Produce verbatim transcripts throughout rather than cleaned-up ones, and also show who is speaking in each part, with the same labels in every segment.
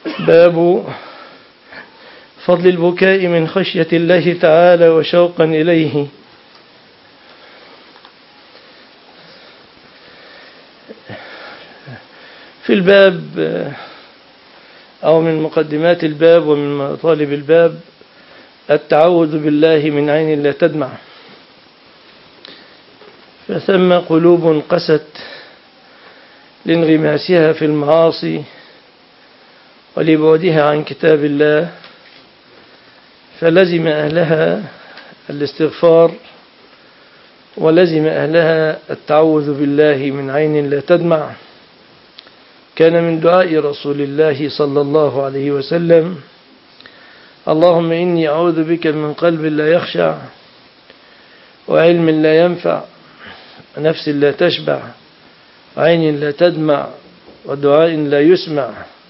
Speaker 1: باب فضل البكاء من خشية الله تعالى وشوقا إليه. في الباب أو من مقدمات الباب ومن مطالب الباب التعوذ بالله من عين لا تدمع، فثم قلوب قست لانغماسها في المعاصي ولبعدها عن كتاب الله، فلزم أهلها الاستغفار ولزم أهلها التعوذ بالله من عين لا تدمع. كان من دعاء رسول الله صلى الله عليه وسلم: اللهم إني أعوذ بك من قلب لا يخشع وعلم لا ينفع ونفس لا تشبع وعين لا تدمع ودعاء لا يسمع.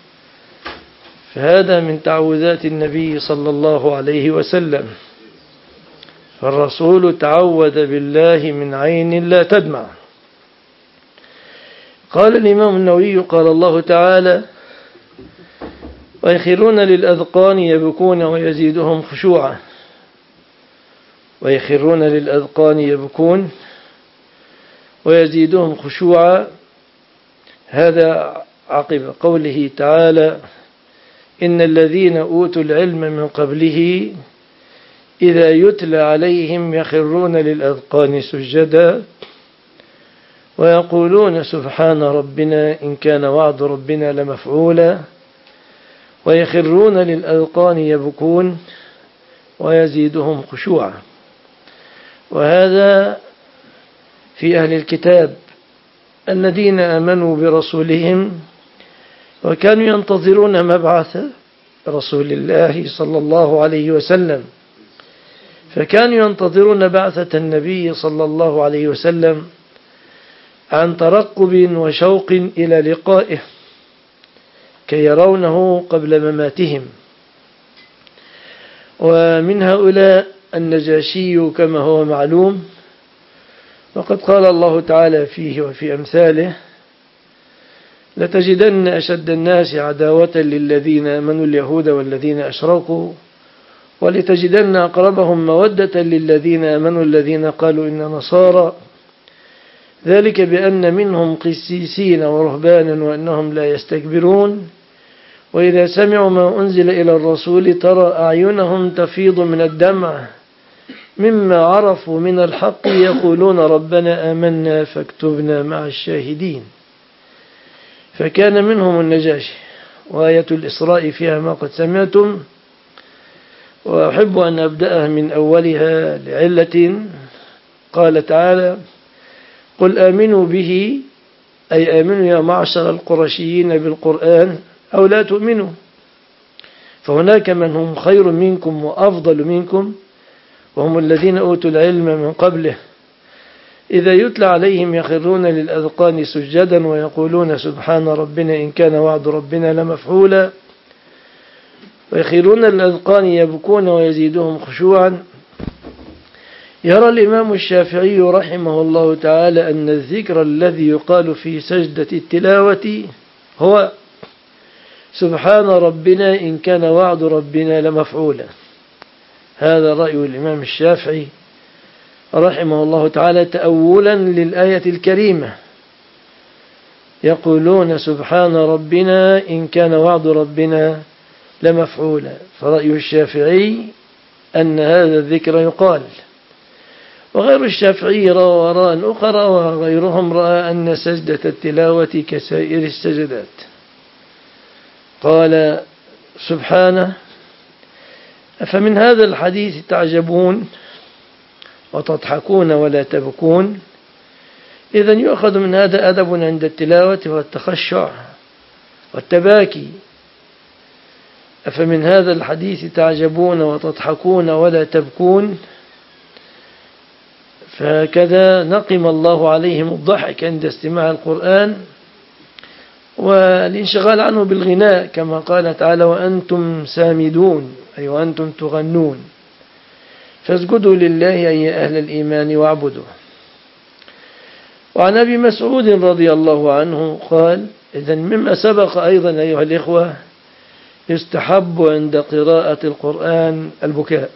Speaker 1: فهذا من تعوذات النبي صلى الله عليه وسلم، فالرسول تعوذ بالله من عين لا تدمع. قال الإمام النووي قال الله تعالى: ويخرون للأذقان يبكون ويزيدهم خشوعا. ويخرون للأذقان يبكون ويزيدهم خشوعا، هذا عقب قوله تعالى: إن الذين أوتوا العلم من قبله إذا يتلى عليهم يخرون للأذقان سجدا ويقولون سبحان ربنا إن كان وعد ربنا لمفعولا. ويخرون للأذقان يبكون ويزيدهم خشوعا. وهذا في أهل الكتاب الذين آمنوا برسولهم وكانوا ينتظرون مبعث رسول الله صلى الله عليه وسلم، فكانوا ينتظرون بعثة النبي صلى الله عليه وسلم عن ترقب وشوق إلى لقائه كي يرونه قبل مماتهم. ومن هؤلاء النجاشي كما هو معلوم، وقد قال الله تعالى فيه وفي أمثاله: لتجدن أشد الناس عداوة للذين آمنوا اليهود والذين أشركوا ولتجدن أقربهم مودة للذين آمنوا الذين قالوا إن نصارى، ذلك بأن منهم قسيسين ورهبانا وأنهم لا يستكبرون وإذا سمعوا ما أنزل إلى الرسول ترى أعينهم تفيض من الدمع مما عرفوا من الحق يقولون ربنا آمنا فاكتبنا مع الشاهدين. فكان منهم النجاشي، وآية الإسراء فيها ما قد سمعتم، وأحب أن أبدأها من أولها لعلة. قال تعالى: قل آمنوا به، أي آمنوا يا معشر القرشيين بالقرآن أو لا تؤمنوا، فهناك من هم خير منكم وأفضل منكم وهم الذين أوتوا العلم من قبله إذا يتلى عليهم يخرون للأذقان سجدا ويقولون سبحان ربنا إن كان وعد ربنا لمفعولا. ويخرون للأذقان يبكون ويزيدهم خشوعا. يرى الإمام الشافعي رحمه الله تعالى أن الذكر الذي يقال في سجدة التلاوة هو سبحان ربنا إن كان وعد ربنا لمفعولا. هذا رأي الإمام الشافعي رحمه الله تعالى تأولا للآية الكريمة: يقولون سبحان ربنا إن كان وعد ربنا لمفعولا. فرأي الشافعي أن هذا الذكر يقال. وغير الشافعي رأى وراء أخرى، وغيرهم رأى أن سجدة التلاوة كسائر السجدات. قال سبحانه: أفمن هذا الحديث تعجبون وتضحكون ولا تبكون. إذن يؤخذ من هذا أدب عند التلاوة والتخشع والتباكي. أفمن هذا الحديث تعجبون وتضحكون ولا تبكون، فهكذا نقم الله عليهم الضحك عند استماع القرآن والانشغال عنه بالغناء، كما قال تعالى: وأنتم سامدون، أي وأنتم تغنون، فاسجدوا لله أي أهل الإيمان واعبدوا. وعن أبي مسعود رضي الله عنه قال: إذن مما سبق أيضا أيها الإخوة يستحب عند قراءة القرآن البكاء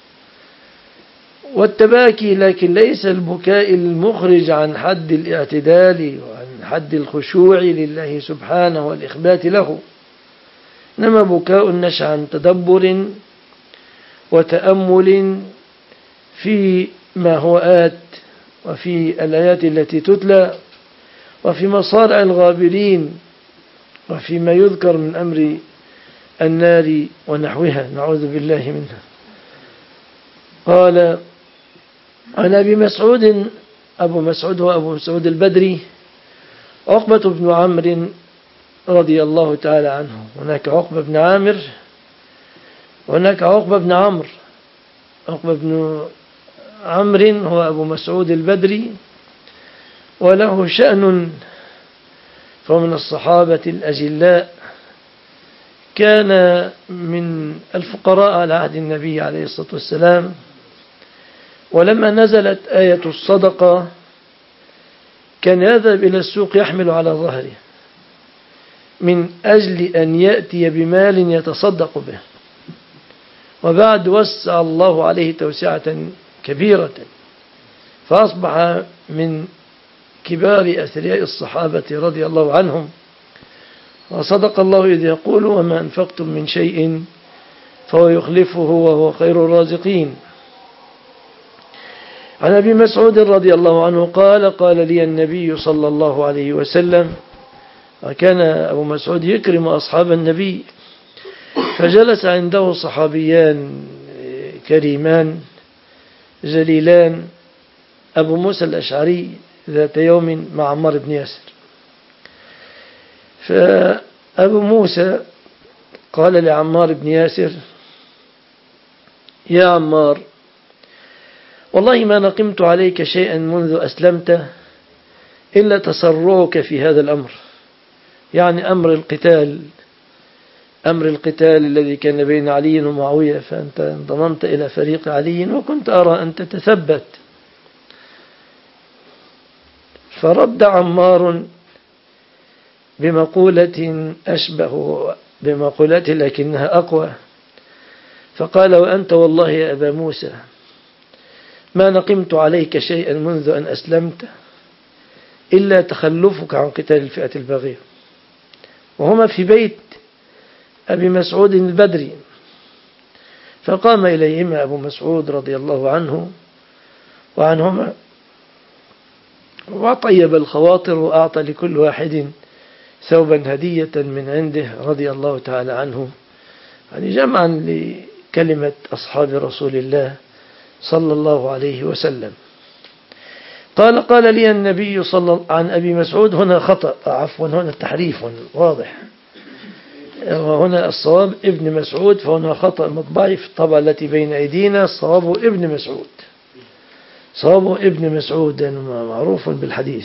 Speaker 1: والتباكي، لكن ليس البكاء المخرج عن حد الاعتدال وعن حد الخشوع لله سبحانه والإخبات له، إنما بكاء نشأ عن تدبر وتأمل في ما هو آت وفي الآيات التي تتلى وفي مصارع الغابرين وفيما يذكر من أمر النار ونحوها، نعوذ بالله منها. قال عن أبي مسعود، أبو مسعود هو أبو مسعود البدري عقبة بن عمرو رضي الله تعالى عنه. هناك عقبة بن عامر وهناك عقبة بن عمرو. عقبة بن عمرو هو أبو مسعود البدري وله شأن، فهو من الصحابة الأجلاء، كان من الفقراء على عهد النبي عليه الصلاة والسلام، ولما نزلت آية الصدقة كان يذهب إلى السوق يحمل على ظهره من أجل أن يأتي بمال يتصدق به، وبعد وسع الله عليه توسعة كبيرة فأصبح من كبار أثرياء الصحابة رضي الله عنهم. وصدق الله إذ يقول وما أنفقتم من شيء فهو يخلفه وهو خير الرازقين. عن أبي مسعود رضي الله عنه قال قال لي النبي صلى الله عليه وسلم، وكان أبو مسعود يكرم أصحاب النبي، فجلس عنده صحابيان كريمان جليلان، أبو موسى الأشعري ذات يوم مع عمار بن ياسر، فأبو موسى قال لعمار بن ياسر يا عمار والله ما نقمت عليك شيئا منذ أسلمت إلا تسرعك في هذا الأمر، يعني أمر القتال، أمر القتال الذي كان بين علي ومعاوية، فأنت انضممت إلى فريق علي وكنت أرى أن تتثبت. فرد عمار بمقولة أشبه بمقولته لكنها أقوى، فقال وأنت والله يا أبا موسى ما نقمت عليك شيئا منذ أن أسلمت إلا تخلفك عن قتال الفئة الباغية. وهما في بيت أبي مسعود البدري، فقام إليهما أبو مسعود رضي الله عنه وعنهما وطيب الخواطر وأعطى لكل واحد ثوبا هدية من عنده رضي الله تعالى عنه، يعني جمعا لكلمة أصحاب رسول الله صلى الله عليه وسلم. قال قال لي النبي صلى عن أبي مسعود، هنا خطأ عفوا، هنا تحريف واضح، وهنا الصواب ابن مسعود، فهنا خطأ مطبعي في الطبعة التي بين أيدينا، الصواب ابن مسعود، صواب ابن مسعود معروف بالحديث.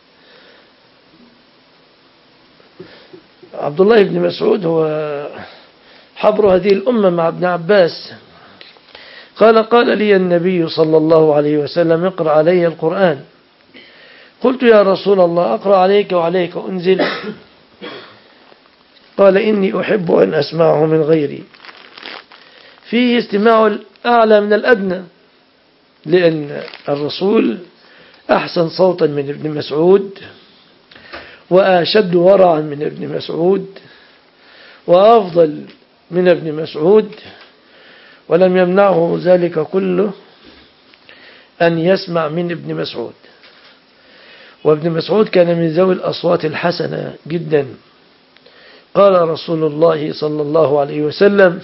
Speaker 1: عبد الله بن مسعود هو حبر هذه الأمة مع ابن عباس. قال قال لي النبي صلى الله عليه وسلم اقرأ علي القرآن. قلت يا رسول الله أقرأ عليك وعليك أنزل؟ قال إني أحب أن أسمعه من غيري. فيه استماع الأعلى من الأدنى، لأن الرسول أحسن صوتا من ابن مسعود وأشد ورعا من ابن مسعود وأفضل من ابن مسعود، ولم يمنعه ذلك كله أن يسمع من ابن مسعود. وابن مسعود كان من ذوي الأصوات الحسنة جدا. قال رسول الله صلى الله عليه وسلم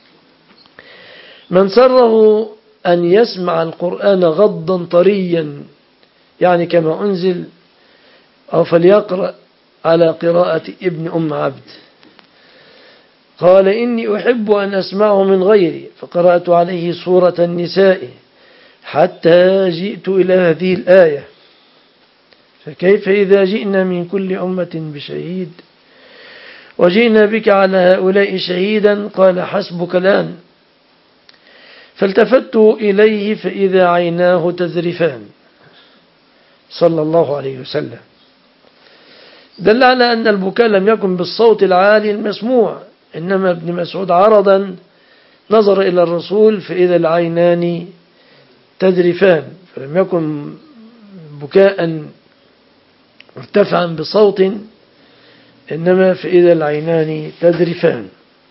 Speaker 1: من سره أن يسمع القرآن غضا طريا، يعني كما أنزل، أو فليقرأ على قراءة ابن أم عبد. قال إني أحب أن أسمعه من غيري، فقرأت عليه سورة النساء حتى جئت إلى هذه الآية فكيف إذا جئنا من كل أمة بشهيد وجئنا بك على هؤلاء شهيدا؟ قال حسبك الآن. فالتفت إليه فإذا عيناه تذرفان صلى الله عليه وسلم. دل على أن البكاء لم يكن بالصوت العالي المسموع، إنما ابن مسعود عرضا نظر إلى الرسول فإذا العينان تذرفان، فلم يكن بكاء مرتفعا بصوت، إنما فإذا العينان تذرفان.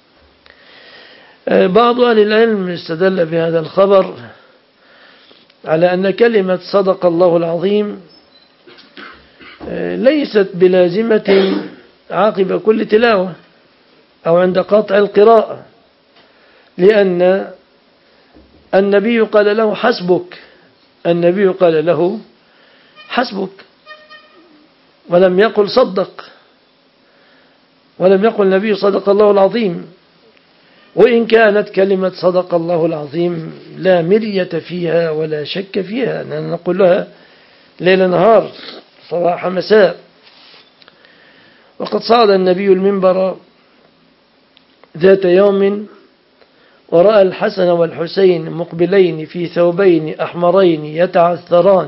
Speaker 1: بعض أهل العلم استدل بهذا الخبر على أن كلمة صدق الله العظيم ليست بلازمة عقب كل تلاوة أو عند قطع القراءة، لأن النبي قال له حسبك، النبي قال له حسبك ولم يقل صدق، ولم يقل النبي صدق الله العظيم، وإن كانت كلمة صدق الله العظيم لا مرية فيها ولا شك فيها، أننا نقول لها ليل نهار صباح مساء. وقد صعد النبي المنبر ذات يوم ورأى الحسن والحسين مقبلين في ثوبين أحمرين يتعثران،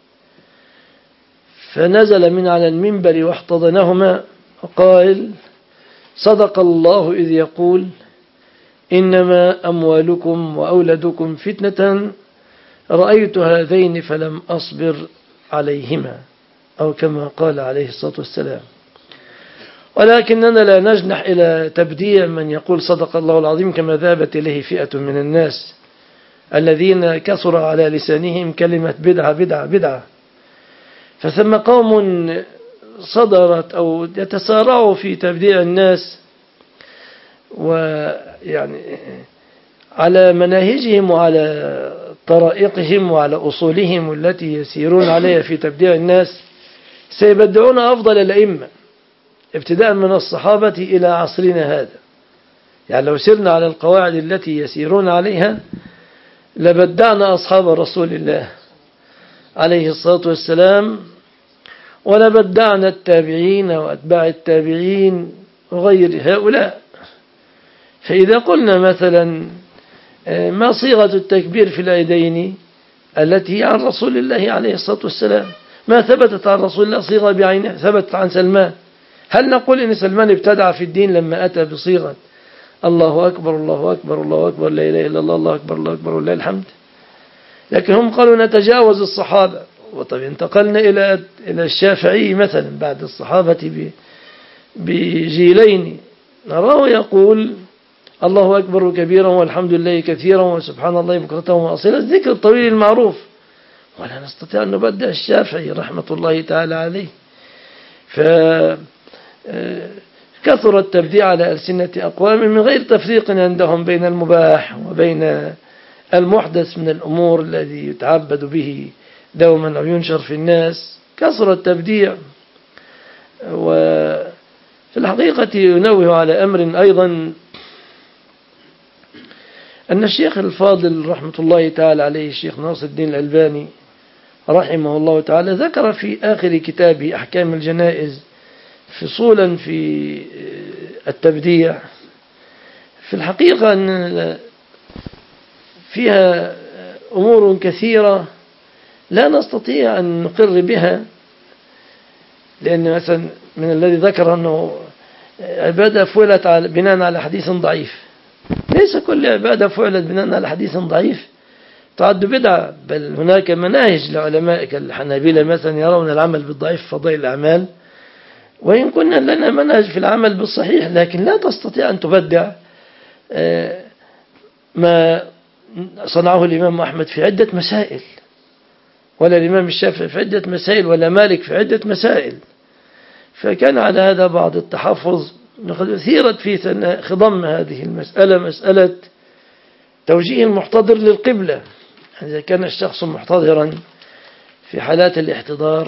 Speaker 1: فنزل من على المنبر واحتضنهما وقال صدق الله إذ يقول إنما أموالكم وأولادكم فتنة، رأيت هذين فلم أصبر عليهما، أو كما قال عليه الصلاة والسلام. ولكننا لا نجنح إلى تبديع من يقول صدق الله العظيم كما ذهبت إليه فئة من الناس الذين كثر على لسانهم كلمة بدعة بدعة بدعة. فثم قوم صدرت أو يتسارعوا في تبديع الناس، ويعني على مناهجهم وعلى طرائقهم وعلى أصولهم التي يسيرون عليها في تبديع الناس، سيبدعون أفضل الأئمة ابتداء من الصحابة إلى عصرنا هذا. يعني لو سرنا على القواعد التي يسيرون عليها لبدعنا أصحاب رسول الله عليه الصلاة والسلام، ولبدعنا التابعين وأتباع التابعين وغير هؤلاء. فإذا قلنا مثلا ما صيغة التكبير في العيدين التي هي عن رسول الله عليه الصلاة والسلام، ما ثبتت عن رسول الله صيغة بعينها، ثبتت عن سلمان، هل نقول إن سلمان ابتدع في الدين لما أتى بصيغة الله أكبر الله أكبر الله أكبر لا إله إلا الله الله أكبر الله أكبر ولله الحمد؟ لكن هم قالوا نتجاوز الصحابة. وطب انتقلنا إلى إلى الشافعي مثلا بعد الصحابة بجيلين، نراه يقول الله أكبر كبيرا والحمد لله كثيرا وسبحان الله بكرة وأصيلا، الذكر الطويل المعروف، ولا نستطيع أن نبدأ الشافعي رحمة الله تعالى عليه. فكثر التبديع على ألسنة أقوام من غير تفريق عندهم بين المباح وبين المحدث من الأمور الذي يتعبد به دوما أو ينشر في الناس، كثر التبديع. وفي الحقيقة ينوه على أمر أيضا، أن الشيخ الفاضل رحمة الله تعالى عليه الشيخ ناصر الدين الألباني رحمه الله تعالى ذكر في آخر كتابه أحكام الجنائز فصولا في التبديع، في الحقيقة أن فيها أمور كثيرة لا نستطيع أن نقر بها، لأن مثلا من الذي ذكر أنه عبادة فعلت بناء على حديث ضعيف، ليس كل عبادة فعلت بناء على حديث ضعيف تعد بدعة، بل هناك مناهج لعلماء كالحنابلة مثلا يرون العمل بالضعيف فضائل الأعمال، وإن كنا لنا منهج في العمل بالصحيح، لكن لا تستطيع أن تبدع ما صنعه الإمام أحمد في عدة مسائل، ولا الإمام الشافعي في عدة مسائل، ولا مالك في عدة مسائل. فكان على هذا بعض التحفظ. أثيرت في خضم هذه المسألة مسألة توجيه المحتضر للقبلة. إذا كان الشخص محتضرا في حالات الاحتضار،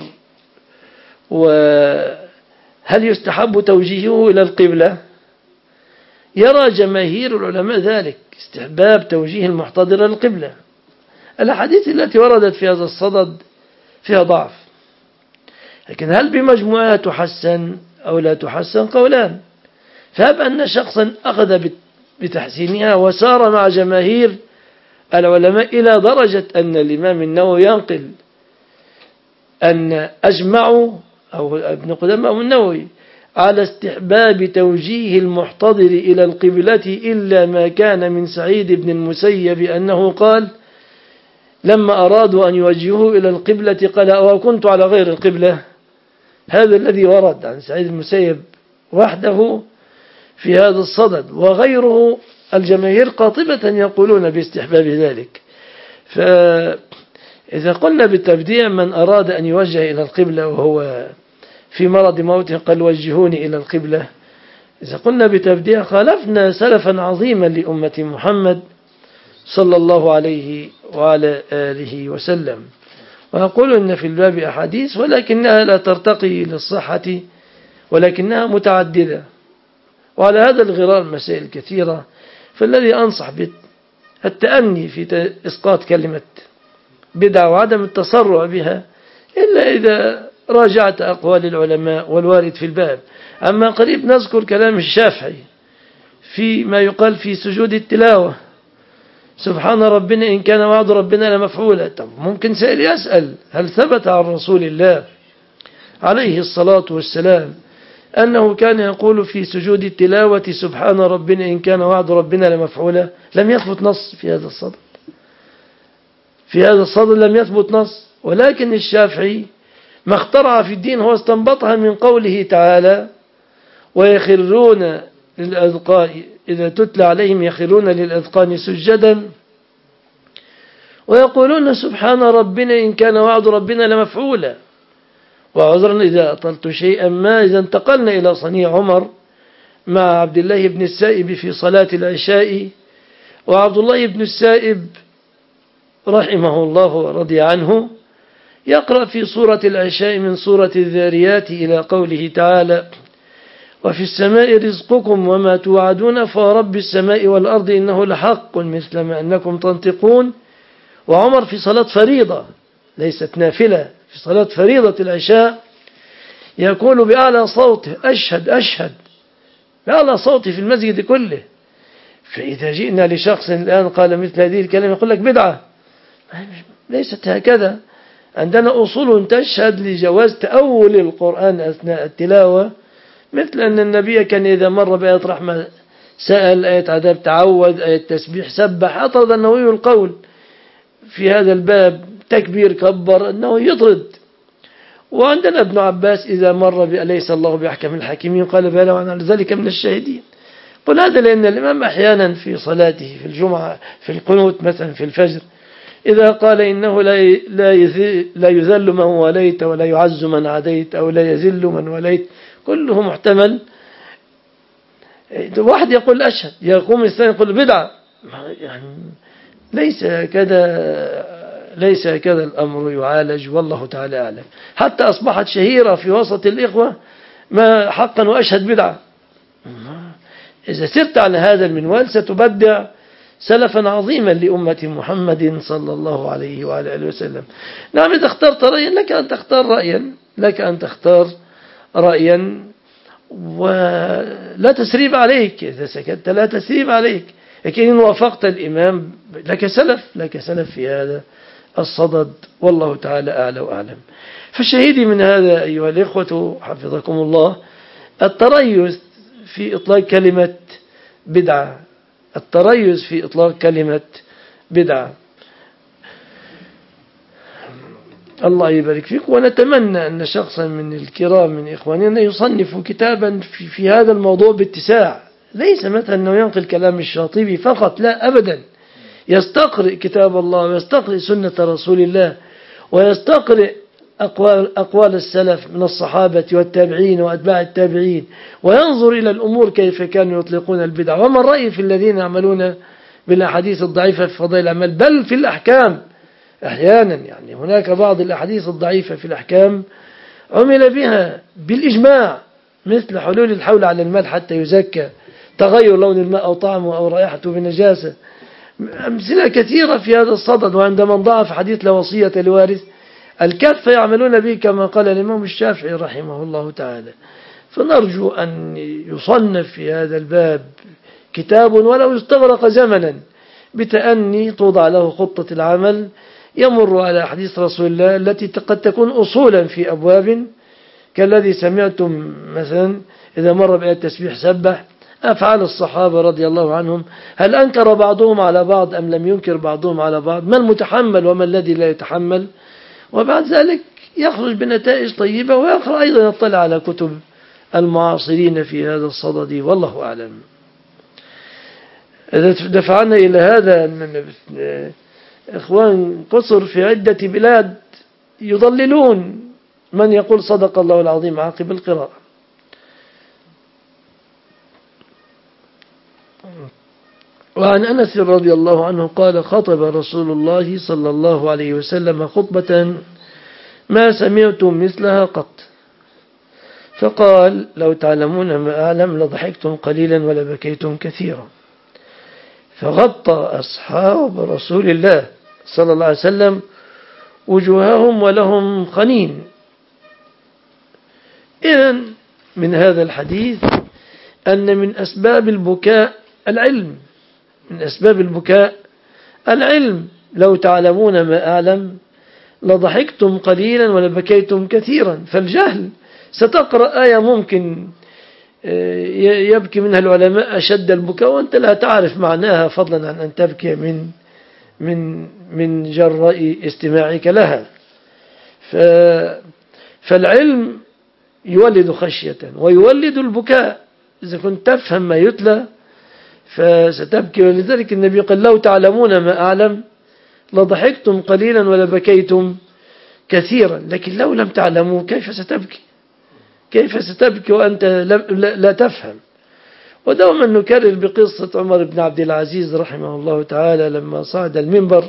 Speaker 1: وهل يستحب توجيهه إلى القبلة؟ يرى جماهير العلماء ذلك، استحباب توجيه المحتضر للقبلة. الأحاديث التي وردت في هذا الصدد فيها ضعف، لكن هل بمجموعها تحسن أو لا تحسن؟ قولان. فهب أن شخصا أخذ بتحسينها وسار مع جماهير العلماء إلى درجة أن الإمام النووي ينقل أن أجمعوا، أو ابن قدامة أو النووي، على استحباب توجيه المحتضر إلى القبلة إلا ما كان من سعيد بن المسيب أنه قال لما أرادوا أن يوجهوه إلى القبلة قال أو كنت على غير القبلة. هذا الذي ورد عن سعيد بن المسيب وحده في هذا الصدد، وغيره الجماهير قاطبة يقولون باستحباب ذلك. فإذا قلنا بالتبديع من أراد أن يوجه إلى القبلة وهو في مرض موته قال وجهوني إلى القبلة، إذا قلنا بتبديع خالفنا سلفا عظيما لأمة محمد صلى الله عليه وعلى آله وسلم. ويقول إن في الباب أحاديث ولكنها لا ترتقي للصحة ولكنها متعددة، وعلى هذا الغرار مسائل كثيرة. فالذي أنصح بالتأني في إسقاط كلمة بدعة وعدم التسرع بها إلا إذا راجعت أقوال العلماء والوارد في الباب. أما قريب نذكر كلام الشافعي في ما يقال في سجود التلاوة سبحان ربنا إن كان وعد ربنا لمفعولا. طب ممكن سائل يسأل هل ثبت عن رسول الله عليه الصلاة والسلام أنه كان يقول في سجود التلاوة سبحان ربنا إن كان وعد ربنا لمفعولا؟ لم يثبت نص في هذا الصدد، في هذا الصدد لم يثبت نص. ولكن الشافعي ما اخترع في الدين هو استنبطها من قوله تعالى ويخرون للأذقان إذا تتلى عليهم يخرون للأذقان سجدا ويقولون سبحان ربنا إن كان وعد ربنا لمفعولا. وعذرا إذا أطلت شيئا ما إذا انتقلنا إلى صنيع عمر مع عبد الله بن السائب في صلاة العشاء، وعبد الله بن السائب رحمه الله ورضي عنه يقرأ في سورة العشاء من سورة الذاريات إلى قوله تعالى وفي السماء رزقكم وما توعدون فورب السماء والأرض إنه لحق مثل ما أنكم تنطقون. وعمر في صلاة فريضة ليست نافلة، في صلاة فريضة العشاء يقول بأعلى صوته أشهد أشهد بأعلى صوته في المسجد كله. فإذا جئنا لشخص الآن قال مثل هذه الكلمة يقول لك بدعة، ليست هكذا. عندنا أصول تشهد لجواز تأول القرآن أثناء التلاوة، مثل أن النبي كان إذا مر بآية رحمة سأل، آية عذاب تعود، آية تسبيح سبح. أطرد النووي القول في هذا الباب تكبير كبر أنه يطرد. وعندنا ابن عباس إذا مر بأليس الله بأحكم الحاكمين قال بلى وأنا لذلك من الشاهدين. قل هذا لأن الإمام أحيانا في صلاته في الجمعة في القنوت مثلا في الفجر إذا قال إنه لا لا يذل من وليت ولا يعز من عاديت أو لا يذل من وليت كله محتمل. واحد يقول أشهد يقوم الثاني يقول بدعة، يعني ليس كذا ليس كذا الأمر يعالج والله تعالى أعلم. حتى أصبحت شهيرة في وسط الإخوة ما حقا وأشهد بدعة. إذا سرت على هذا المنوال ستبدع سلفا عظيما لأمة محمد صلى الله عليه وعلى آله وسلم. نعم إذا اخترت رأيا لك أن تختار رأيا لك أن تختار رأيا ولا تسريب عليك. إذا سكت لا تسريب عليك، لكن إن وافقت الإمام لك سلف لك سلف في هذا الصدد والله تعالى أعلى وأعلم. فالشهيد من هذا أيها الإخوة حفظكم الله التريث في إطلاق كلمة بدعة، التريث في إطلاق كلمة بدعة. الله يبارك فيك. ونتمنى أن شخصا من الكرام من إخواننا يصنف كتابا في, في هذا الموضوع باتساع، ليس مثلا أنه ينقل كلام الشاطبي فقط، لا أبدا، يستقرئ كتاب الله ويستقرئ سنة رسول الله ويستقرئ أقوال, أقوال السلف من الصحابة والتابعين وأتباع التابعين، وينظر إلى الأمور كيف كانوا يطلقون البدع وما الرأي في الذين يعملون بالأحاديث الضعيفة في فضائل الأعمال بل في الأحكام. أحيانا يعني هناك بعض الأحاديث الضعيفة في الأحكام عمل بها بالإجماع، مثل حلول الحول على الماء حتى يزكى، تغير لون الماء أو طعمه أو رائحته بنجاسة، أمثلة كثيرة في هذا الصدد. وعندما ضعف حديث لا وصية لوارث الكافة يعملون به كما قال الإمام الشافعي رحمه الله تعالى. فنرجو أن يصنف في هذا الباب كتاب ولو استغرق زمنا بتأني توضع له خطة العمل يمر على حديث رسول الله التي قد تكون أصولا في أبواب كالذي سمعتم مثلا إذا مر بآية التسبيح سبح. أفعال الصحابة رضي الله عنهم، هل أنكر بعضهم على بعض أم لم ينكر بعضهم على بعض؟ ما المتحمل وما الذي لا يتحمل؟ وبعد ذلك يخرج بنتائج طيبة، ويقرأ أيضا يطلع على كتب المعاصرين في هذا الصدد، والله أعلم. دفعنا إلى هذا أن إخوان قصر في عدة بلاد يضللون من يقول صدق الله العظيم عقب القراءة. وعن أنس رضي الله عنه قال: خطب رسول الله صلى الله عليه وسلم خطبة ما سمعتم مثلها قط، فقال: لو تعلمون ما أعلم لضحكتم قليلا ولبكيتم كثيرا. فغطى أصحاب رسول الله صلى الله عليه وسلم وجوههم ولهم خنين. إذن من هذا الحديث أن من أسباب البكاء العلم، من أسباب البكاء العلم. لو تعلمون ما أعلم لضحكتم قليلا ولبكيتم كثيرا. فالجهل، ستقرأ آية ممكن يبكي منها العلماء أشد البكاء وأنت لا تعرف معناها، فضلا عن أن تبكي من من من جراء استماعك لها. فالعلم يولد خشية ويولد البكاء. إذا كنت تفهم ما يتلى فستبكي. ولذلك النبي قال: لو تعلمون ما أعلم لضحكتم قليلا ولبكيتم كثيرا. لكن لو لم تعلموا كيف ستبكي؟ كيف ستبكي وأنت لا, لا تفهم؟ ودوما نكرر بقصة عمر بن عبد العزيز رحمه الله تعالى لما صعد المنبر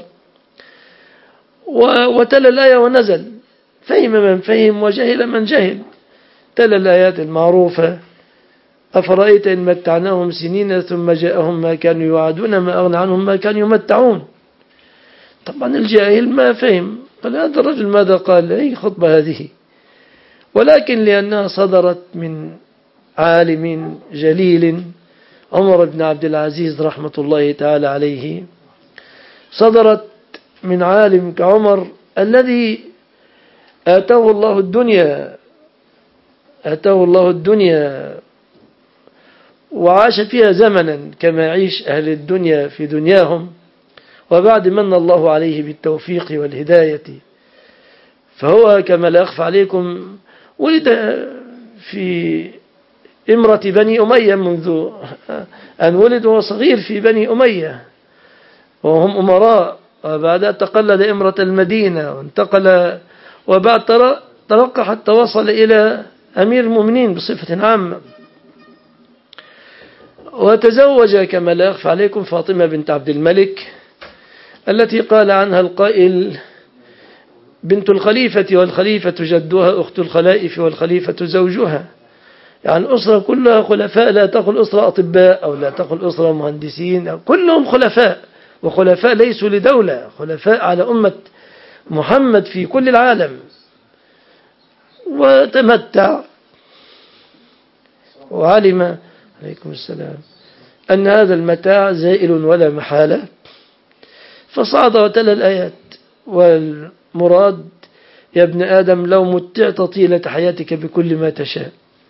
Speaker 1: وتلا الآية ونزل، فهم من فهم وجهل من جهل. تلا الآيات المعروفة: أفرأيت إن متعناهم سنين ثم جاءهم ما كانوا يوعدون ما أغنى عنهم ما كانوا يمتعون. طبعا الجاهل ما فهم، قال: هذا الرجل ماذا قال؟ أي خطبة هذه؟ ولكن لأنها صدرت من عالم جليل عمر بن عبد العزيز رحمة الله تعالى عليه، صدرت من عالم كعمر الذي آتاه الله الدنيا آتاه الله الدنيا وعاش فيها زمنا كما يعيش أهل الدنيا في دنياهم، وبعد من الله عليه بالتوفيق والهداية. فهو كما لا أخفى عليكم ولد في إمرة بني أمية، منذ أن ولد وهو صغير في بني أمية وهم أمراء، وبعدها تقلد إمرة المدينة وانتقل، وبعد ترقى حتى وصل إلى أمير المؤمنين بصفة عامة. وتزوج كما لا يخفى عليكم فاطمة بنت عبد الملك التي قال عنها القائل: بنت الخليفة والخليفة جدها، أخت الخلائف والخليفة زوجها. يعني الأسرة كلها خلفاء، لا تقل أسرة أطباء أو لا تقل أسرة مهندسين، أو كلهم خلفاء، وخلفاء ليسوا لدولة، خلفاء على أمة محمد في كل العالم. وتمتع وعلم عليكم السلام أن هذا المتاع زائل ولا محالة، فصعد وتلا الآيات. والمراد يا ابن آدم لو متعت طيلة حياتك بكل ما تشاء،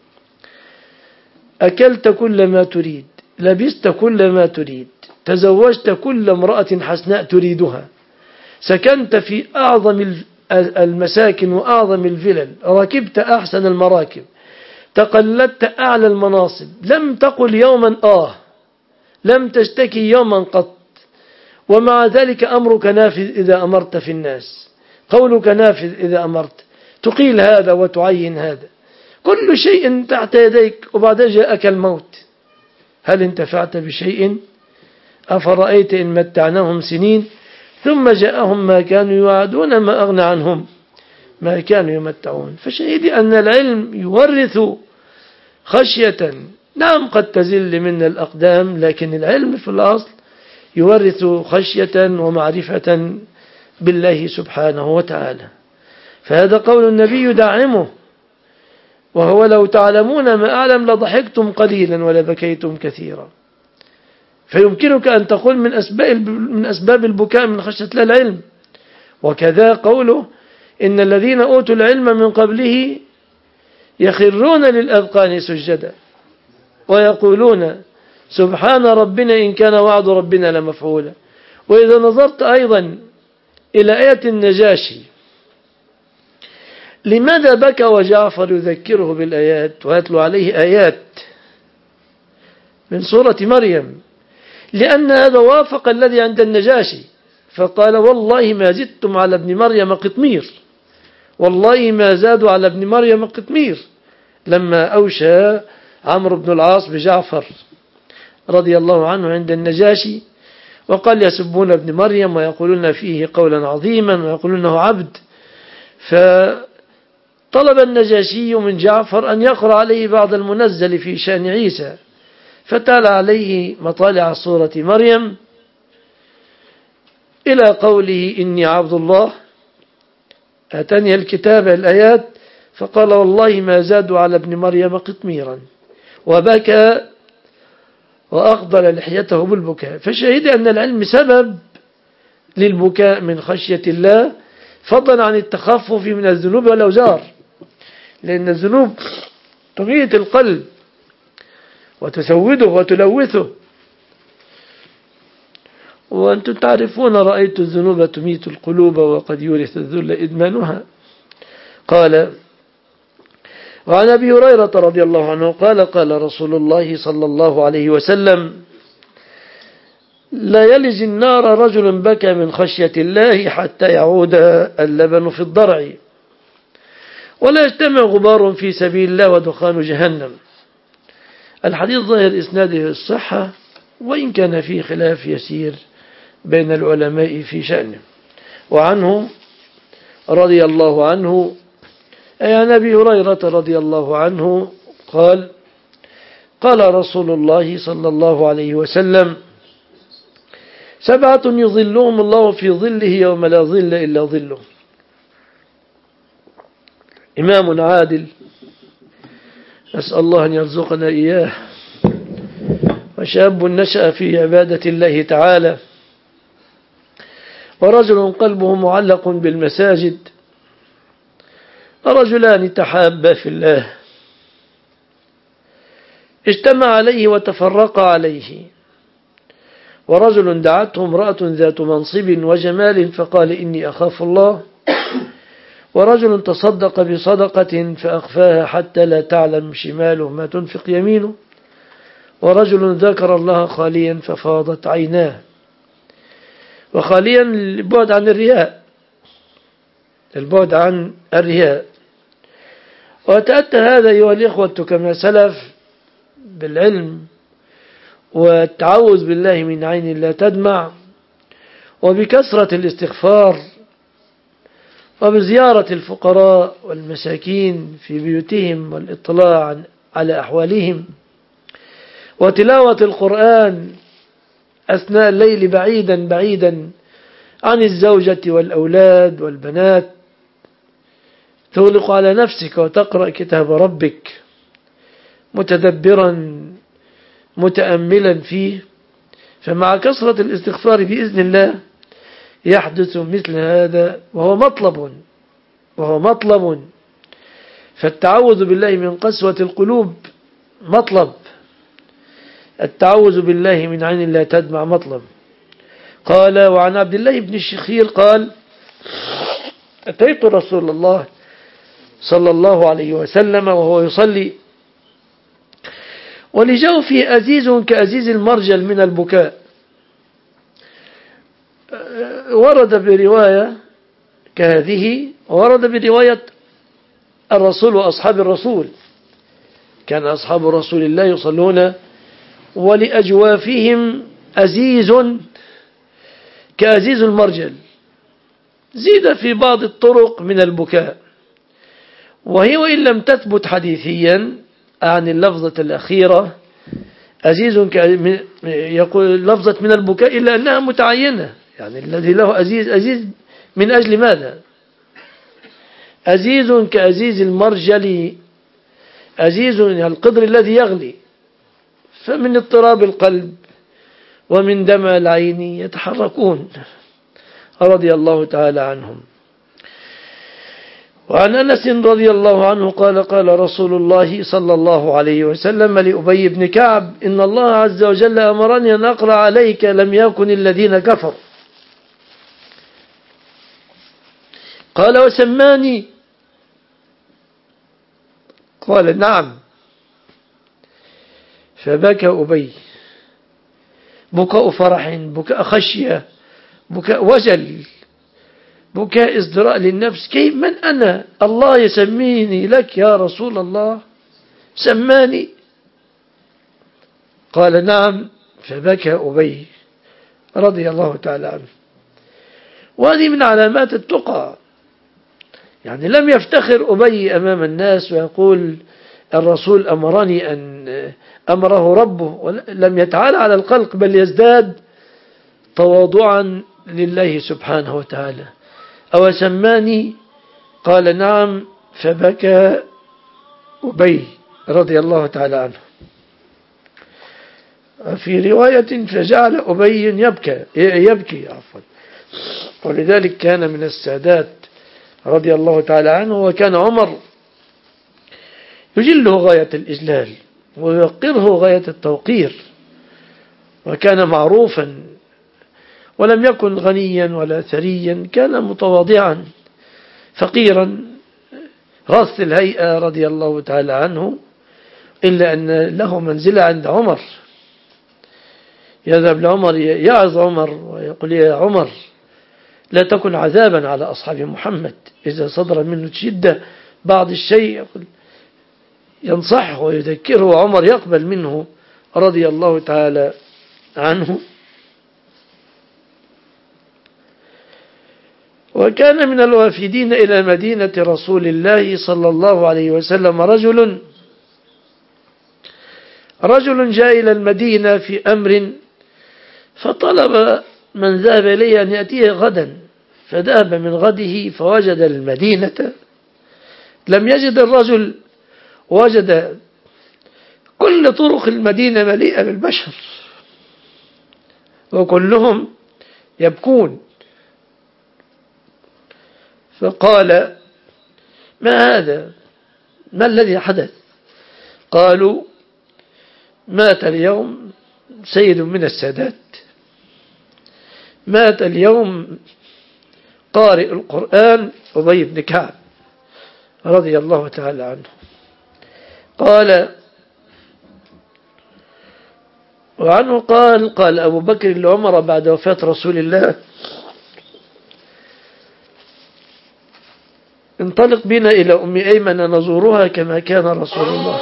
Speaker 1: أكلت كل ما تريد، لبست كل ما تريد، تزوجت كل امرأة حسناء تريدها، سكنت في أعظم المساكن وأعظم الفلل، ركبت أحسن المراكب، تقلدت أعلى المناصب، لم تقل يوما آه، لم تشتكي يوما قط، ومع ذلك أمرك نافذ إذا أمرت في الناس، قولك نافذ إذا أمرت، تقيل هذا وتعين هذا، كل شيء تحت يديك، وبعد جاءك الموت. هل انتفعت بشيء؟ أفرأيت إن متعناهم سنين ثم جاءهم ما كانوا يوعدون ما أغنى عنهم ما كانوا يمتعون. فشهدي أن العلم يورث خشية. نعم قد تزل من الأقدام، لكن العلم في الأصل يورث خشية ومعرفة بالله سبحانه وتعالى. فهذا قول النبي يدعمه، وهو لو تعلمون ما أعلم لضحكتم قليلا ولبكيتم كثيرا. فيمكنك أن تقول من أسباب من أسباب البكاء من خشية الله العلم. وكذا قوله إن الذين أوتوا العلم من قبله يخرون للأذقان سجدا. ويقولون سبحان ربنا إن كان وعد ربنا لمفعولا. وإذا نظرت أيضا إلى آية النجاشي، لماذا بكى وجعفر يذكره بالآيات ويتلو عليه آيات من سورة مريم؟ لأن هذا وافق الذي عند النجاشي، فقال والله ما زدتم على ابن مريم قطمير، والله ما زادوا على ابن مريم قطمير، لما أوشى عمرو بن العاص بجعفر رضي الله عنه عند النجاشي وقال يسبون ابن مريم ويقولون فيه قولا عظيما ويقولونه عبد. فطلب النجاشي من جعفر أن يقرأ عليه بعض المنزل في شأن عيسى، فتلا عليه مطالع سورة مريم إلى قوله إني عبد الله آتاني الكتاب الآيات، فقال والله ما زادوا على ابن مريم قطميرا، وبكى وأخضل لحيته بالبكاء. فشهد أن العلم سبب للبكاء من خشية الله، فضلا عن التخفف من الذنوب والأوزار، لأن الذنوب تميت القلب وتسوده وتلوثه. وأنتم تعرفون رأيت الذنوب تميت القلوب وقد يورث الذل إدمانها. قال وعن أبي هريرة رضي الله عنه قال قال رسول الله صلى الله عليه وسلم لا يلج النار رجل بكى من خشية الله حتى يعود اللبن في الضرع، ولا يجتمع غبار في سبيل الله ودخان جهنم. الحديث ظاهر إسناده الصحة، وإن كان فيه خلاف يسير بين العلماء في شأنه. وعنه رضي الله عنه أي عن أبي هريرة رضي الله عنه قال قال رسول الله صلى الله عليه وسلم سبعة يظلهم الله في ظله يوم لا ظل إلا ظله: إمام عادل، نسأل الله أن يرزقنا إياه، وشاب نشأ في عبادة الله تعالى، ورجل قلبه معلق بالمساجد، ورجلان تحابا في الله اجتمع عليه وتفرق عليه، ورجل دعته امرأة ذات منصب وجمال فقال إني أخاف الله، ورجل تصدق بصدقة فأخفاها حتى لا تعلم شماله ما تنفق يمينه، ورجل ذكر الله خاليا ففاضت عيناه. وخاليا البعد عن الرياء، البعد عن الرياء. وتأتى هذا أيها الإخوة كما سلف بالعلم والتعوذ بالله من عين لا تدمع، وبكثرة الاستغفار، وبزيارة الفقراء والمساكين في بيوتهم والاطلاع على أحوالهم، وتلاوة القرآن أثناء الليل بعيدا بعيدا عن الزوجة والأولاد والبنات، تغلق على نفسك وتقرأ كتاب ربك متدبرا متأملا فيه. فمع كثرة الاستغفار بإذن الله يحدث مثل هذا، وهو مطلب وهو مطلب فالتعوذ بالله من قسوة القلوب مطلب، التعوذ بالله من عين لا تدمع مطلب. قال وعن عبد الله بن الشخير قال أتيت رسول الله صلى الله عليه وسلم وهو يصلي ولجوفه أزيز كأزيز المرجل من البكاء. ورد برواية كهذه، ورد برواية الرسول وأصحاب الرسول، كان أصحاب رسول الله يصلون ولأجوافهم أزيز كأزيز المرجل، زيد في بعض الطرق من البكاء، وهي وإن لم تثبت حديثيا عن اللفظة الأخيرة أزيز يقول لفظة من البكاء إلا أنها متعينة، يعني الذي له أزيز أزيز من أجل ماذا؟ أزيز كأزيز المرجل، أزيز القدر الذي يغلي، فمن اضطراب القلب ومن دمع العين يتحركون رضي الله تعالى عنهم. وعن أنس رضي الله عنه قال قال رسول الله صلى الله عليه وسلم لأبي بن كعب إن الله عز وجل أمرني أن أقرأ عليك لم يكن الذين كفروا. قال وسماني؟ قال نعم. فبكى أبي بكاء فرح، بكاء خشية، بكاء وجل، بكاء ازدراء للنفس. كيف من أنا الله يسميني لك يا رسول الله؟ سماني؟ قال نعم. فبكى أبي رضي الله تعالى عنه. وهذه من علامات التقى، يعني لم يفتخر أبي أمام الناس ويقول الرسول أمرني أن أمره ربه، لم يتعالى على الخلق بل يزداد تواضعا لله سبحانه وتعالى. أو سماني؟ قال نعم. فبكى أبي رضي الله تعالى عنه. في رواية فجعل أبي يبكي يبكي عفوا. ولذلك كان من السادات رضي الله تعالى عنه. وكان عمر يجله غاية الإجلال ويوقره غاية التوقير، وكان معروفا ولم يكن غنيا ولا ثريا، كان متواضعا فقيرا غاث الهيئة رضي الله تعالى عنه، إلا أن له منزلة عند عمر. يذهب لعمر يعظ عمر ويقول يا عمر لا تكن عذابا على أصحاب محمد، إذا صدر منه شدة بعض الشيء يقول ينصحه ويذكره، وعمر يقبل منه رضي الله تعالى عنه. وكان من الوافدين إلى مدينة رسول الله صلى الله عليه وسلم رجل رجل جاء إلى المدينة في أمر، فطلب من ذهب إليه أن يأتيه غدا، فذهب من غده فوجد المدينة، لم يجد الرجل، وجد كل طرق المدينة مليئة بالبشر وكلهم يبكون. فقال ما هذا؟ ما الذي حدث؟ قالوا مات اليوم سيد من السادات، مات اليوم قارئ القرآن أبي بن كعب رضي الله تعالى عنه. قال وعنه قال قال أبو بكر لعمر بعد وفاة رسول الله انطلق بنا إلى أم أيمن نزورها كما كان رسول الله.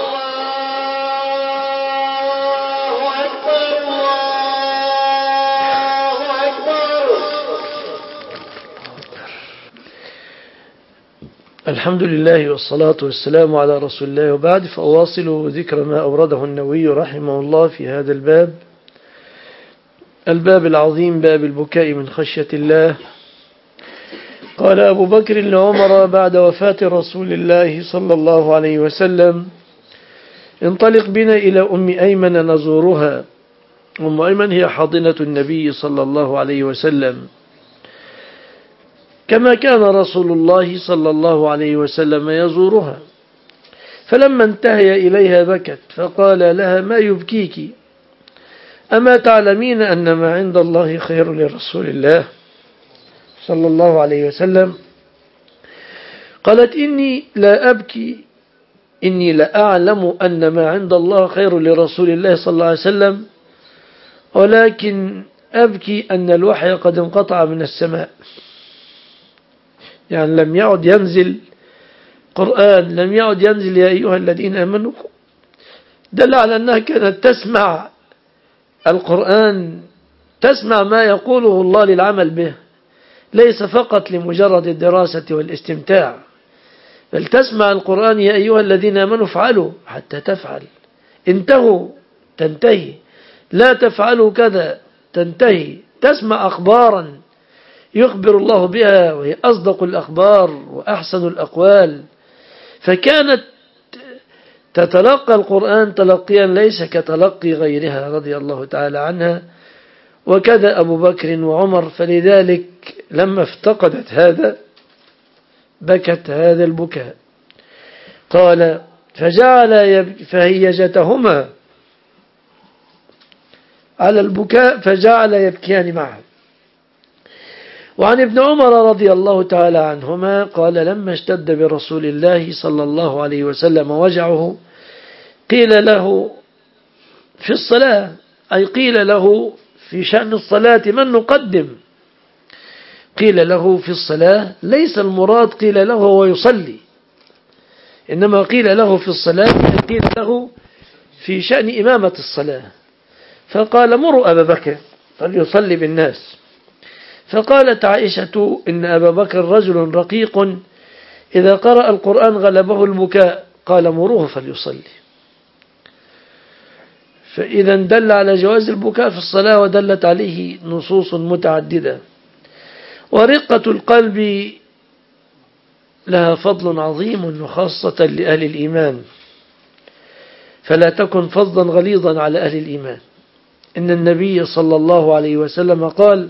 Speaker 1: الحمد لله والصلاة والسلام على رسول الله، وبعد فأواصل ذكر ما أورده النووي رحمه الله في هذا الباب الباب العظيم، باب البكاء من خشية الله. قال أبو بكر لعمر بعد وفاة رسول الله صلى الله عليه وسلم انطلق بنا إلى أم أيمن نزورها. أم أيمن هي حاضنة النبي صلى الله عليه وسلم، كما كان رسول الله صلى الله عليه وسلم يزورها. فلما انتهي إليها بكت، فقال لها ما يبكيك؟ أما تعلمين أن ما عند الله خير لرسول الله صلى الله عليه وسلم؟ قالت إني لا أبكي، إني لأعلم أن ما عند الله خير لرسول الله صلى الله عليه وسلم، ولكن أبكي أن الوحي قد انقطع من السماء، يعني لم يعد ينزل قرآن، لم يعد ينزل يا أيها الذين آمنوا. دل على أنها كانت تسمع القرآن، تسمع ما يقوله الله للعمل به، ليس فقط لمجرد الدراسة والاستمتاع، بل تسمع القرآن يا أيها الذين آمنوا افعلوا حتى تفعل، انتهوا تنتهي، لا تفعلوا كذا تنتهي. تسمع أخبارا يخبر الله بها وهي أصدق الأخبار وأحسن الأقوال، فكانت تتلقى القرآن تلقيا ليس كتلقي غيرها رضي الله تعالى عنها. وكذا أبو بكر وعمر، فلذلك لما افتقدت هذا بكت هذا البكاء. قال فجعل يبكي فهيجتهما على البكاء فجعل يبكيان معه. وعن ابن عمر رضي الله تعالى عنهما قال لما اشتد برسول الله صلى الله عليه وسلم وجعه قيل له في الصلاة، أي قيل له في شأن الصلاة من نقدم؟ قيل له في الصلاة ليس المراد قيل له هو يصلي، إنما قيل له في الصلاة قيل له في شأن إمامة الصلاة. فقال مروا أبا بكر فليصلي بالناس. فقالت عائشة إن أبا بكر رجل رقيق إذا قرأ القرآن غلبه البكاء، قال مروه فليصلي. فإذا دل على جواز البكاء في الصلاة، ودلت عليه نصوص متعددة. ورقة القلب لها فضل عظيم وخاصة لأهل الإيمان، فلا تكن فظا غليظا على أهل الإيمان. إن النبي صلى الله عليه وسلم قال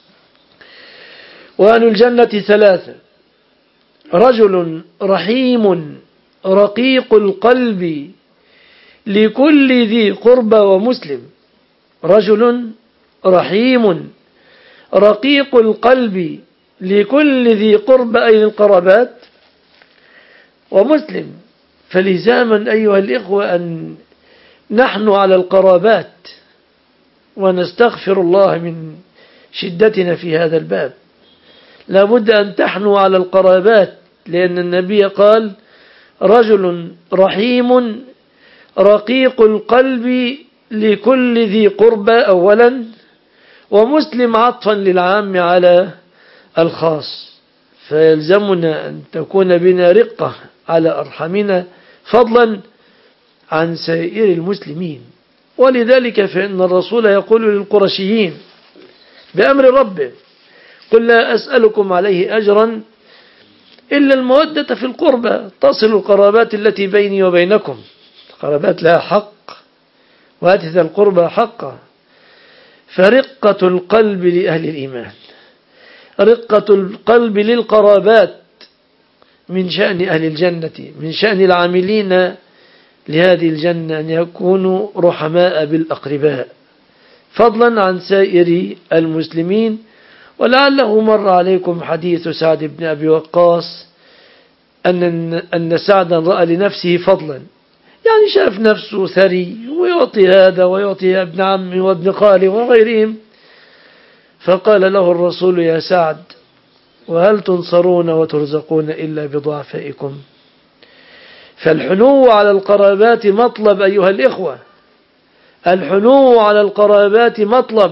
Speaker 1: وأهل الجنة ثلاثة: رجل رحيم رقيق القلب لكل ذي قربى ومسلم. رجل رحيم رقيق القلب لكل ذي قربى أي القرابات ومسلم. فلزاما أيها الإخوة أن نحن على القرابات ونستغفر الله من شدتنا في هذا الباب. لابد أن تحنو على القرابات، لأن النبي قال رجل رحيم رقيق القلب لكل ذي قربى أولا، ومسلم عطفا للعام على الخاص. فيلزمنا أن تكون بنا رقة على أرحمنا فضلا عن سائر المسلمين. ولذلك فإن الرسول يقول للقرشيين بأمر ربه قل لا أسألكم عليه أجرا إلا المودة في القربى، تصل القرابات التي بيني وبينكم. القرابات لها حق وآت ذا القربى حقه. فرقة القلب لأهل الإيمان، رقة القلب للقرابات من شأن أهل الجنة، من شأن العاملين لهذه الجنة أن يكونوا رحماء بالأقرباء فضلا عن سائر المسلمين. ولعله مر عليكم حديث سعد بن أبي وقاص أن أن سعدا رأى لنفسه فضلا، يعني شاف نفسه ثري ويعطي هذا ويعطي ابن عمه وابن خاله وغيرهم، فقال له الرسول يا سعد وهل تنصرون وترزقون إلا بضعفائكم؟ فالحنو على القرابات مطلب أيها الإخوة، الحنو على القرابات مطلب.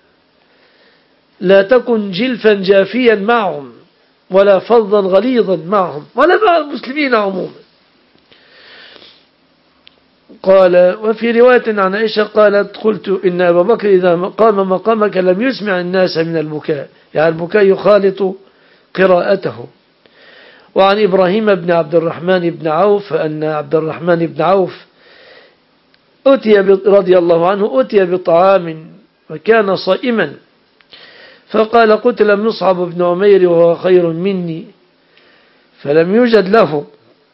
Speaker 1: لا تكن جلفا جافيا معهم ولا فظا غليظا معهم ولا مع المسلمين عموما. قال وفي رواية عن عائشة قالت قلت إن أبا بكر إذا قام مقامك لم يسمع الناس من البكاء، يعني البكاء يخالط قراءته. وعن إبراهيم بن عبد الرحمن بن عوف أن عبد الرحمن بن عوف أتي رضي الله عنه أتي بطعام وكان صائما، فقال قتل مصعب بن عمير وهو خير مني، فلم يوجد له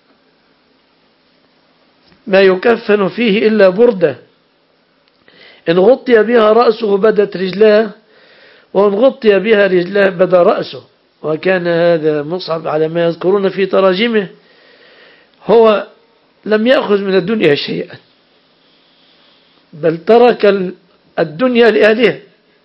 Speaker 1: ما يكفن فيه إلا بردة إن غطي بها رأسه بدت رجلاه، وإن غطي بها رجلاه بدا رأسه. وكان هذا مصعب على ما يذكرون في تراجمه هو لم يأخذ من الدنيا شيئا، بل ترك الدنيا لأهلها.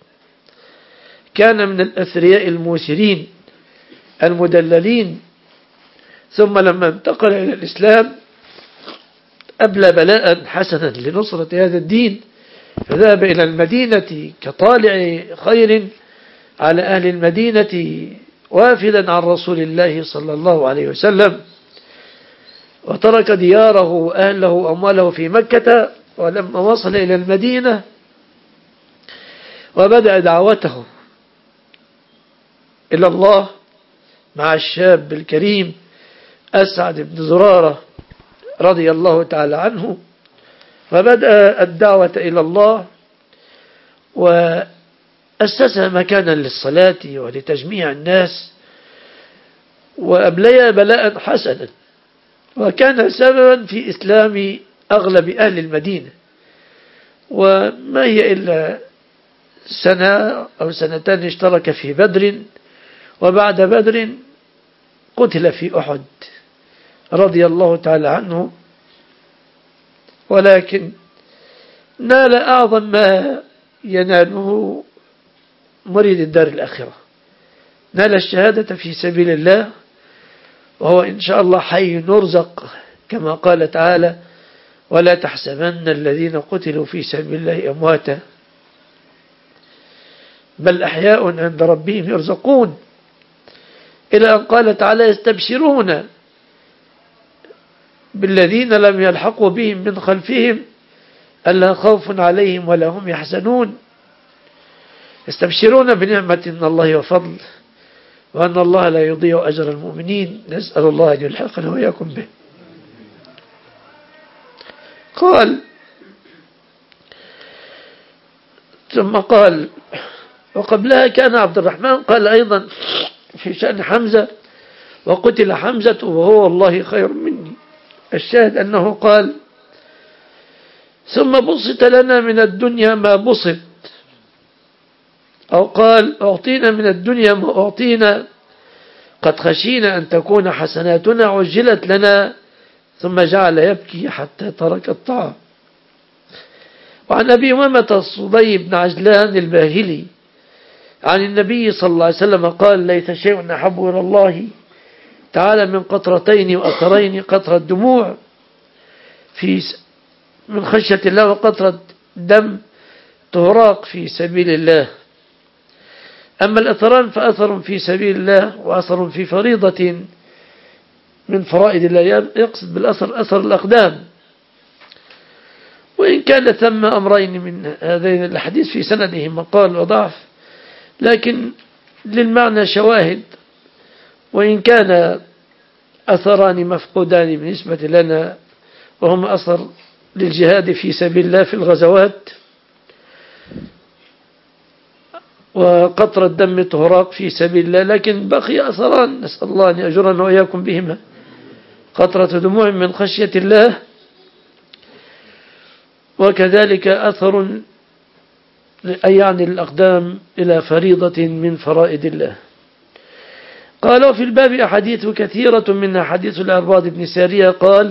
Speaker 1: كان من الأثرياء الموسرين المدللين، ثم لما انتقل إلى الإسلام أبلى بلاء حسنا لنصرة هذا الدين، فذهب إلى المدينة كطالع خير على أهل المدينة وافدا عن رسول الله صلى الله عليه وسلم، وترك دياره وأهله وأمواله في مكة. ولما وصل إلى المدينة وبدأ دعوته إلى الله مع الشاب الكريم أسعد بن زرارة رضي الله تعالى عنه، فبدأ الدعوة إلى الله وأسس مكانا للصلاة ولتجميع الناس، وأبلي بلاء حسنا، وكان سببا في إسلام أغلب أهل المدينة، وما هي إلا سنة أو سنتين اشترك في بدر، وبعد بدر قتل في أحد رضي الله تعالى عنه، ولكن نال أعظم ما يناله مريد الدار الآخرة، نال الشهادة في سبيل الله، وهو إن شاء الله حي نرزق كما قال تعالى: ولا تحسبن الذين قتلوا في سبيل الله أمواتا بل أحياء عند ربهم يرزقون، إلى أن قال تعالى: يستبشرون بالذين لم يلحقوا بهم من خلفهم ألا خوف عليهم ولا هم يحزنون، يستبشرون بنعمة من الله وفضل، وأن الله لا يضيع أجر المؤمنين، نسأل الله أن يلحقنا وإياكم به. قال ثم قال: وقبلها كان عبد الرحمن قال أيضا في شأن حمزة: وقتل حمزة وهو والله خير مني. الشاهد أنه قال: ثم بسط لنا من الدنيا ما بسط، أو قال: أعطينا من الدنيا ما أعطينا، قد خشينا أن تكون حسناتنا عجلت لنا، ثم جعل يبكي حتى ترك الطعام. وعن أبي أمامة الصدي بن عجلان الباهلي عن النبي صلى الله عليه وسلم قال: ليس شيء أحب إلى الله تعالى من قطرتين وأثرين، قطرة دموع في من خشية الله، وقطرة دم تهراق في سبيل الله. أما الأثران فأثر في سبيل الله وأثر في فريضة من فرائض الله، يقصد بالأثر أثر الأقدام. وإن كان ثم أمرين من هذين الحديث في سنده مقال وضعف، لكن للمعنى شواهد، وإن كان أثران مفقودان بالنسبة لنا، وهما أثر للجهاد في سبيل الله في الغزوات، وقطر الدم تهراق في سبيل الله، لكن بقي أثران نسأل الله أن يأجرنا وإياكم بهما: قطرة دموع من خشية الله، وكذلك أثر أي يعني الأقدام إلى فريضة من فرائض الله. قالوا في الباب أحاديث كثيرة، منها حديث الأرباض بن سارية قال: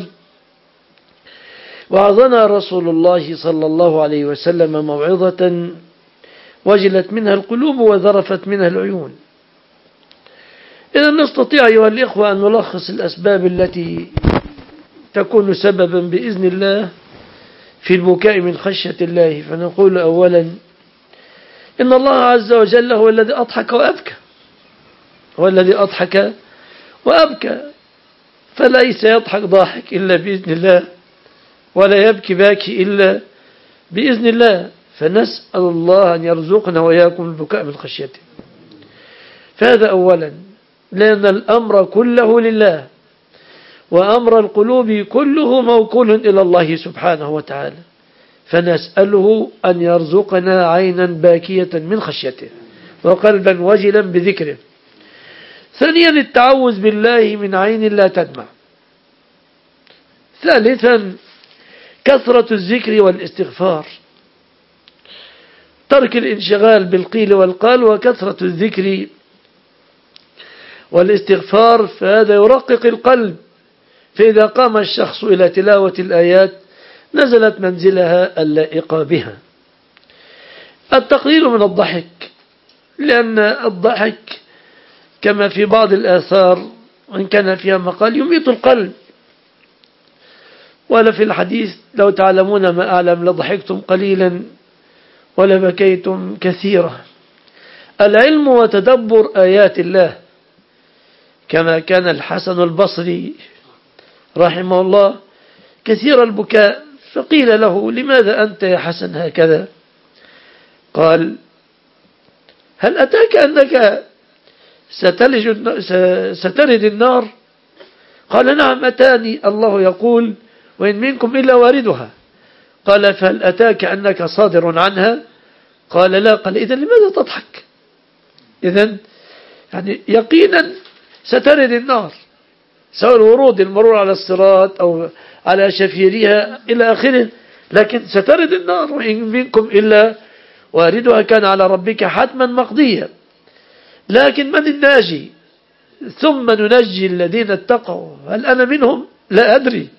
Speaker 1: وعظنا رسول الله صلى الله عليه وسلم موعظة وجلت منها القلوب وذرفت منها العيون. إذا نستطيع أيها الإخوة أن نلخص الأسباب التي تكون سببا بإذن الله في البكاء من خشية الله، فنقول أولا: إن الله عز وجل هو الذي أضحك وأبكى، هو الذي أضحك وأبكى، فليس يضحك ضاحك إلا بإذن الله، ولا يبكي باكي إلا بإذن الله، فنسأل الله أن يرزقنا وإياكم البكاء من خشيته. فهذا أولا، لأن الأمر كله لله، وأمر القلوب كله موكول إلى الله سبحانه وتعالى، فنسأله أن يرزقنا عينا باكية من خشيته وقلبا وجلا بذكره. ثانيا، التعوذ بالله من عين لا تدمع. ثالثا، كثرة الذكر والاستغفار، ترك الانشغال بالقيل والقال، وكثرة الذكر والاستغفار، فهذا يرقق القلب، فإذا قام الشخص إلى تلاوة الآيات نزلت منزلها اللائقة بها. التقليل من الضحك، لأن الضحك كما في بعض الآثار وإن كان فيها مقال يميت القلب، ولا في الحديث: لو تعلمون ما أعلم لضحكتم قليلا ولبكيتم كثيرا. العلم وتدبر آيات الله، كما كان الحسن البصري رحمه الله كثير البكاء، فقيل له: لماذا أنت يا حسن هكذا؟ قال: هل أتاك أنك ستلج سترد النار؟ قال: نعم أتاني، الله يقول: وإن منكم إلا واردها. قال: فهل أتاك أنك صادر عنها؟ قال: لا. قال: إذن لماذا تضحك؟ إذن يعني يقينا سترد النار، سواء الورود المرور على الصراط أو على شفيرها إلى آخره، لكن سترد النار. وإن منكم إلا واردها كان على ربك حتما مقضيا. لكن من الناجي؟ ثم ننجي الذين اتقوا، هل أنا منهم؟ لا أدري.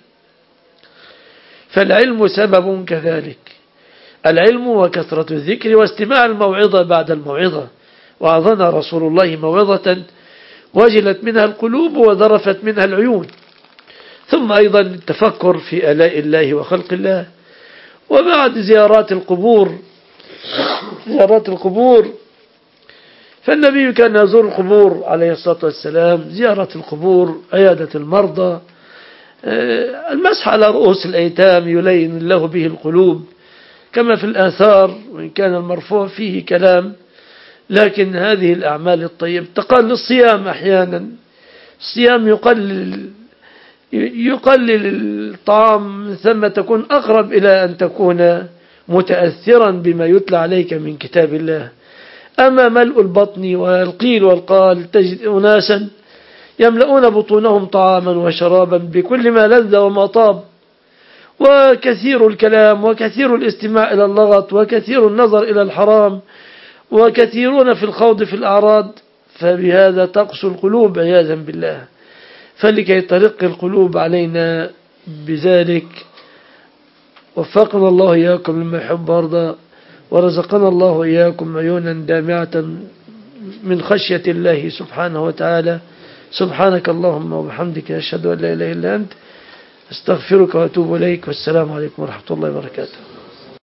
Speaker 1: فالعلم سبب كذلك، العلم وكثرة الذكر واستماع الموعظة بعد الموعظة. وعظنا رسول الله موعظة وجلت منها القلوب وذرفت منها العيون. ثم أيضا التفكر في آلاء الله وخلق الله. وبعد زيارات القبور زيارات القبور فالنبي كان يزور القبور عليه الصلاة والسلام، زيارة القبور، عيادة المرضى، المسح على رؤوس الأيتام يلين الله به القلوب كما في الآثار، وإن كان المرفوع فيه كلام. لكن هذه الأعمال الطيبة تقل الصيام أحيانا، الصيام يقلل يقلل الطعام، ثم تكون أقرب إلى أن تكون متأثرا بما يتلى عليك من كتاب الله. أما ملء البطن والقيل والقال تجد أناسا يملؤون بطونهم طعاما وشرابا بكل ما لذ وما طاب، وكثير الكلام وكثير الاستماع إلى اللغط وكثير النظر إلى الحرام وكثيرون في الخوض في الأعراض، فبهذا تقسو القلوب عياذا بالله. فلكي ترق القلوب علينا بذلك وفقنا الله إياكم لما يحب ويرضى، ورزقنا الله إياكم عيونا دامعة من خشية الله سبحانه وتعالى. سبحانك اللهم وبحمدك، أشهد أن لا إله إلا أنت، استغفرك وأتوب إليك، والسلام عليكم ورحمة الله وبركاته.